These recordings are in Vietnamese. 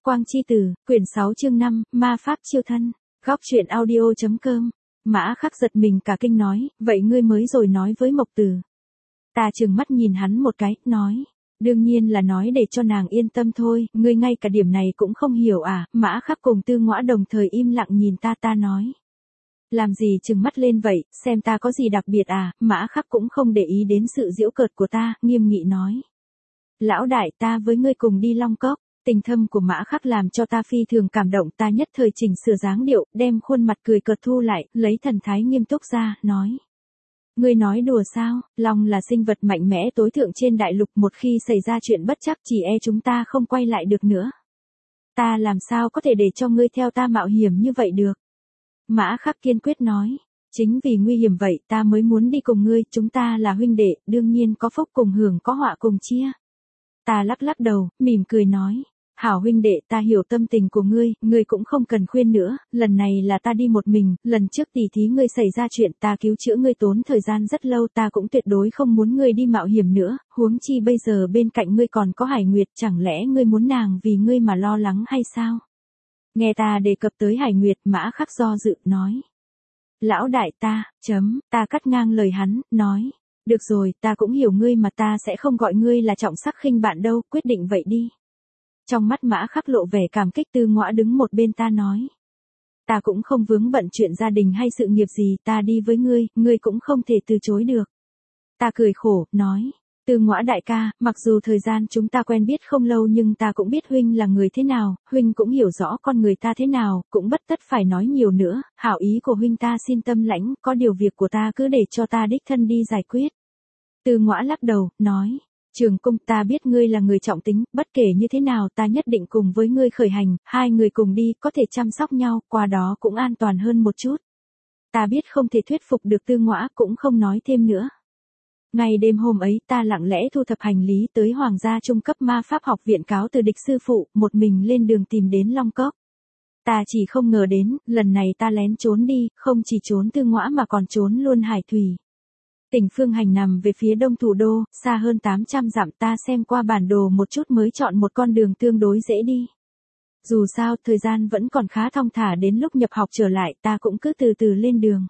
Quang chi tử, quyển 6 chương 5, ma pháp chiêu thân. Góc truyện audio.com. Mã Khắc giật mình cả kinh nói, vậy ngươi mới rồi nói với Mộc Tử. Ta trừng mắt nhìn hắn một cái, nói, đương nhiên là nói để cho nàng yên tâm thôi, ngươi ngay cả điểm này cũng không hiểu à. Mã Khắc cùng Tư Ngõa đồng thời im lặng nhìn ta nói. Làm gì trừng mắt lên vậy, xem ta có gì đặc biệt à. Mã Khắc cũng không để ý đến sự giễu cợt của ta, nghiêm nghị nói. Lão đại, ta với ngươi cùng đi Long Cốc. Tình thâm của Mã Khắc làm cho ta phi thường cảm động, ta nhất thời chỉnh sửa dáng điệu, đem khuôn mặt cười cợt thu lại, lấy thần thái nghiêm túc ra, nói. Ngươi nói đùa sao, Long là sinh vật mạnh mẽ tối thượng trên đại lục, một khi xảy ra chuyện bất trắc chỉ e chúng ta không quay lại được nữa. Ta làm sao có thể để cho ngươi theo ta mạo hiểm như vậy được. Mã Khắc kiên quyết nói. Chính vì nguy hiểm vậy ta mới muốn đi cùng ngươi, chúng ta là huynh đệ, đương nhiên có phúc cùng hưởng có họa cùng chia. Ta lắc lắc đầu, mỉm cười nói. Hảo huynh đệ, ta hiểu tâm tình của ngươi cũng không cần khuyên nữa, lần này là ta đi một mình, lần trước tỉ thí ngươi xảy ra chuyện ta cứu chữa ngươi tốn thời gian rất lâu, ta cũng tuyệt đối không muốn ngươi đi mạo hiểm nữa, huống chi bây giờ bên cạnh ngươi còn có Hải Nguyệt, chẳng lẽ ngươi muốn nàng vì ngươi mà lo lắng hay sao? Nghe ta đề cập tới Hải Nguyệt, Mã Khắc do dự, nói. Lão đại ta cắt ngang lời hắn, nói. Được rồi, ta cũng hiểu ngươi mà ta sẽ không gọi ngươi là trọng sắc khinh bạn đâu, quyết định vậy đi. Trong mắt Mã Khắc lộ vẻ cảm kích. Tư Ngõa đứng một bên ta nói. Ta cũng không vướng bận chuyện gia đình hay sự nghiệp gì, ta đi với ngươi cũng không thể từ chối được. Ta cười khổ, nói. Tư Ngõa đại ca, mặc dù thời gian chúng ta quen biết không lâu nhưng ta cũng biết huynh là người thế nào, huynh cũng hiểu rõ con người ta thế nào, cũng bất tất phải nói nhiều nữa, hảo ý của huynh ta xin tâm lãnh, có điều việc của ta cứ để cho ta đích thân đi giải quyết. Tư Ngõa lắc đầu, nói. Trường Cung, ta biết ngươi là người trọng tính, bất kể như thế nào ta nhất định cùng với ngươi khởi hành, hai người cùng đi, có thể chăm sóc nhau, qua đó cũng an toàn hơn một chút. Ta biết không thể thuyết phục được Tư Ngõa, cũng không nói thêm nữa. Ngày đêm hôm ấy ta lặng lẽ thu thập hành lý tới Hoàng gia trung cấp ma pháp học viện cáo từ địch sư phụ, một mình lên đường tìm đến Long Cốc. Ta chỉ không ngờ đến, lần này ta lén trốn đi, không chỉ trốn Tư Ngõa mà còn trốn luôn Hải Thủy. Tỉnh Phương Hành nằm về phía đông thủ đô, xa hơn 800 dặm, ta xem qua bản đồ một chút mới chọn một con đường tương đối dễ đi. Dù sao, thời gian vẫn còn khá thong thả, đến lúc nhập học trở lại ta cũng cứ từ từ lên đường.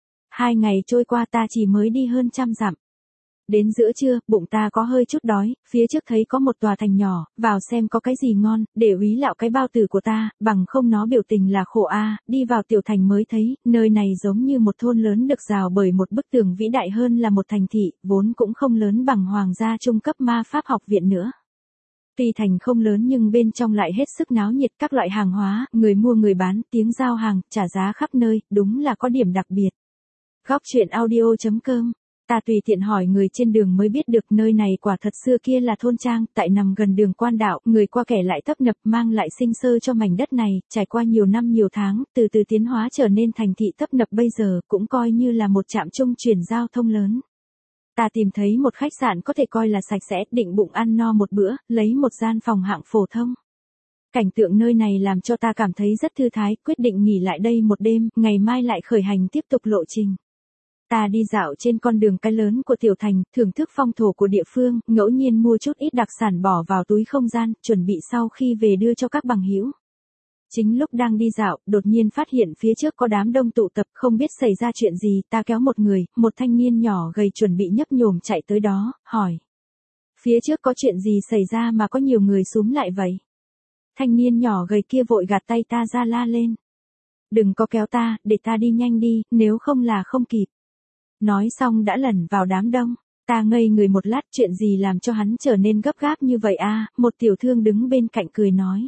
2 ngày trôi qua ta chỉ mới đi hơn 100 dặm. Đến giữa trưa, bụng ta có hơi chút đói, phía trước thấy có một tòa thành nhỏ, vào xem có cái gì ngon, để úy lạo cái bao tử của ta, bằng không nó biểu tình là khổ a. Đi vào tiểu thành mới thấy, nơi này giống như một thôn lớn được rào bởi một bức tường vĩ đại hơn là một thành thị, vốn cũng không lớn bằng Hoàng gia trung cấp ma pháp học viện nữa. Tuy thành không lớn nhưng bên trong lại hết sức náo nhiệt, các loại hàng hóa, người mua người bán, tiếng giao hàng, trả giá khắp nơi, đúng là có điểm đặc biệt. Góc truyện audio.com. Ta tùy tiện hỏi người trên đường mới biết được nơi này quả thật xưa kia là thôn trang, tại nằm gần đường quan đạo, người qua kẻ lại tấp nập, mang lại sinh sơ cho mảnh đất này, trải qua nhiều năm nhiều tháng, từ từ tiến hóa trở nên thành thị tấp nập, bây giờ cũng coi như là một trạm trung chuyển giao thông lớn. Ta tìm thấy một khách sạn có thể coi là sạch sẽ, định bụng ăn no một bữa, lấy một gian phòng hạng phổ thông. Cảnh tượng nơi này làm cho ta cảm thấy rất thư thái, quyết định nghỉ lại đây một đêm, ngày mai lại khởi hành tiếp tục lộ trình. Ta đi dạo trên con đường cái lớn của tiểu thành, thưởng thức phong thổ của địa phương, ngẫu nhiên mua chút ít đặc sản bỏ vào túi không gian, chuẩn bị sau khi về đưa cho các bằng hữu. Chính lúc đang đi dạo, đột nhiên phát hiện phía trước có đám đông tụ tập, không biết xảy ra chuyện gì, ta kéo một người, một thanh niên nhỏ gầy chuẩn bị nhấp nhổm chạy tới đó, hỏi. Phía trước có chuyện gì xảy ra mà có nhiều người xúm lại vậy? Thanh niên nhỏ gầy kia vội gạt tay ta ra la lên. Đừng có kéo ta, để ta đi nhanh đi, nếu không là không kịp. Nói xong đã lẩn vào đám đông, ta ngây người một lát, chuyện gì làm cho hắn trở nên gấp gáp như vậy a? Một tiểu thương đứng bên cạnh cười nói.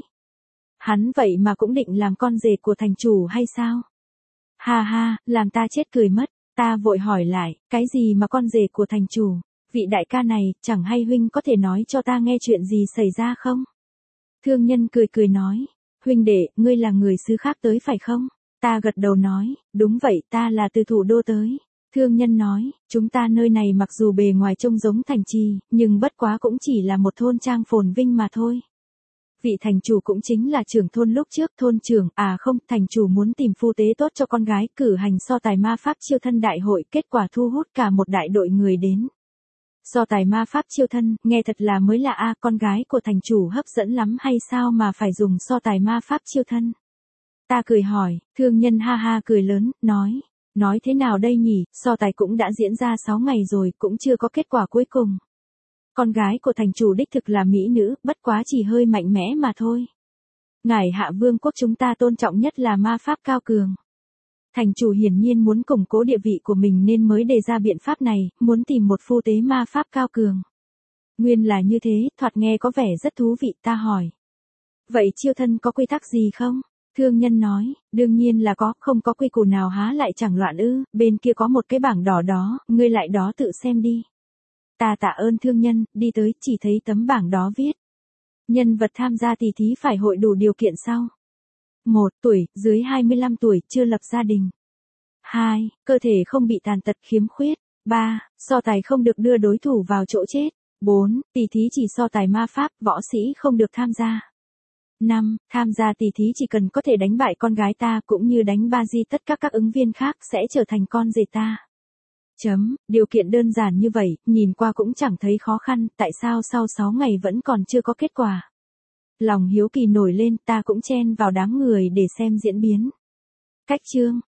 Hắn vậy mà cũng định làm con rể của thành chủ hay sao? Ha ha, làm ta chết cười mất, ta vội hỏi lại, cái gì mà con rể của thành chủ? Vị đại ca này, chẳng hay huynh có thể nói cho ta nghe chuyện gì xảy ra không? Thương nhân cười cười nói, huynh đệ, ngươi là người xứ khác tới phải không? Ta gật đầu nói, đúng vậy, ta là từ thủ đô tới. Thương nhân nói, chúng ta nơi này mặc dù bề ngoài trông giống thành trì, nhưng bất quá cũng chỉ là một thôn trang phồn vinh mà thôi. Vị thành chủ cũng chính là trưởng thôn lúc trước, thôn trưởng, không, thành chủ muốn tìm phu tế tốt cho con gái, cử hành so tài ma pháp chiêu thân đại hội, kết quả thu hút cả một đại đội người đến. So tài ma pháp chiêu thân, nghe thật là mới lạ a, con gái của thành chủ hấp dẫn lắm hay sao mà phải dùng so tài ma pháp chiêu thân? Ta cười hỏi, thương nhân ha ha cười lớn, nói thế nào đây nhỉ, so tài cũng đã diễn ra 6 ngày rồi, cũng chưa có kết quả cuối cùng. Con gái của thành chủ đích thực là mỹ nữ, bất quá chỉ hơi mạnh mẽ mà thôi. Ngài Hạ Vương quốc chúng ta tôn trọng nhất là ma pháp cao cường. Thành chủ hiển nhiên muốn củng cố địa vị của mình nên mới đề ra biện pháp này, muốn tìm một phu tế ma pháp cao cường. Nguyên là như thế, thoạt nghe có vẻ rất thú vị, ta hỏi. Vậy chiêu thân có quy tắc gì không? Thương nhân nói, đương nhiên là có, không có quy củ nào há lại chẳng loạn ư, bên kia có một cái bảng đỏ đó, ngươi lại đó tự xem đi. Ta tạ ơn thương nhân, đi tới, chỉ thấy tấm bảng đó viết. Nhân vật tham gia tỷ thí phải hội đủ điều kiện sau. 1. Tuổi, dưới 25 tuổi, chưa lập gia đình. 2. Cơ thể không bị tàn tật khiếm khuyết. 3. So tài không được đưa đối thủ vào chỗ chết. 4. Tỷ thí chỉ so tài ma pháp, võ sĩ không được tham gia. 5. Tham gia tỷ thí chỉ cần có thể đánh bại con gái ta cũng như đánh ba di tất cả các ứng viên khác sẽ trở thành con rể ta. Điều kiện đơn giản như vậy, nhìn qua cũng chẳng thấy khó khăn, tại sao sau 6 ngày vẫn còn chưa có kết quả? Lòng hiếu kỳ nổi lên, ta cũng chen vào đám người để xem diễn biến. Cách chương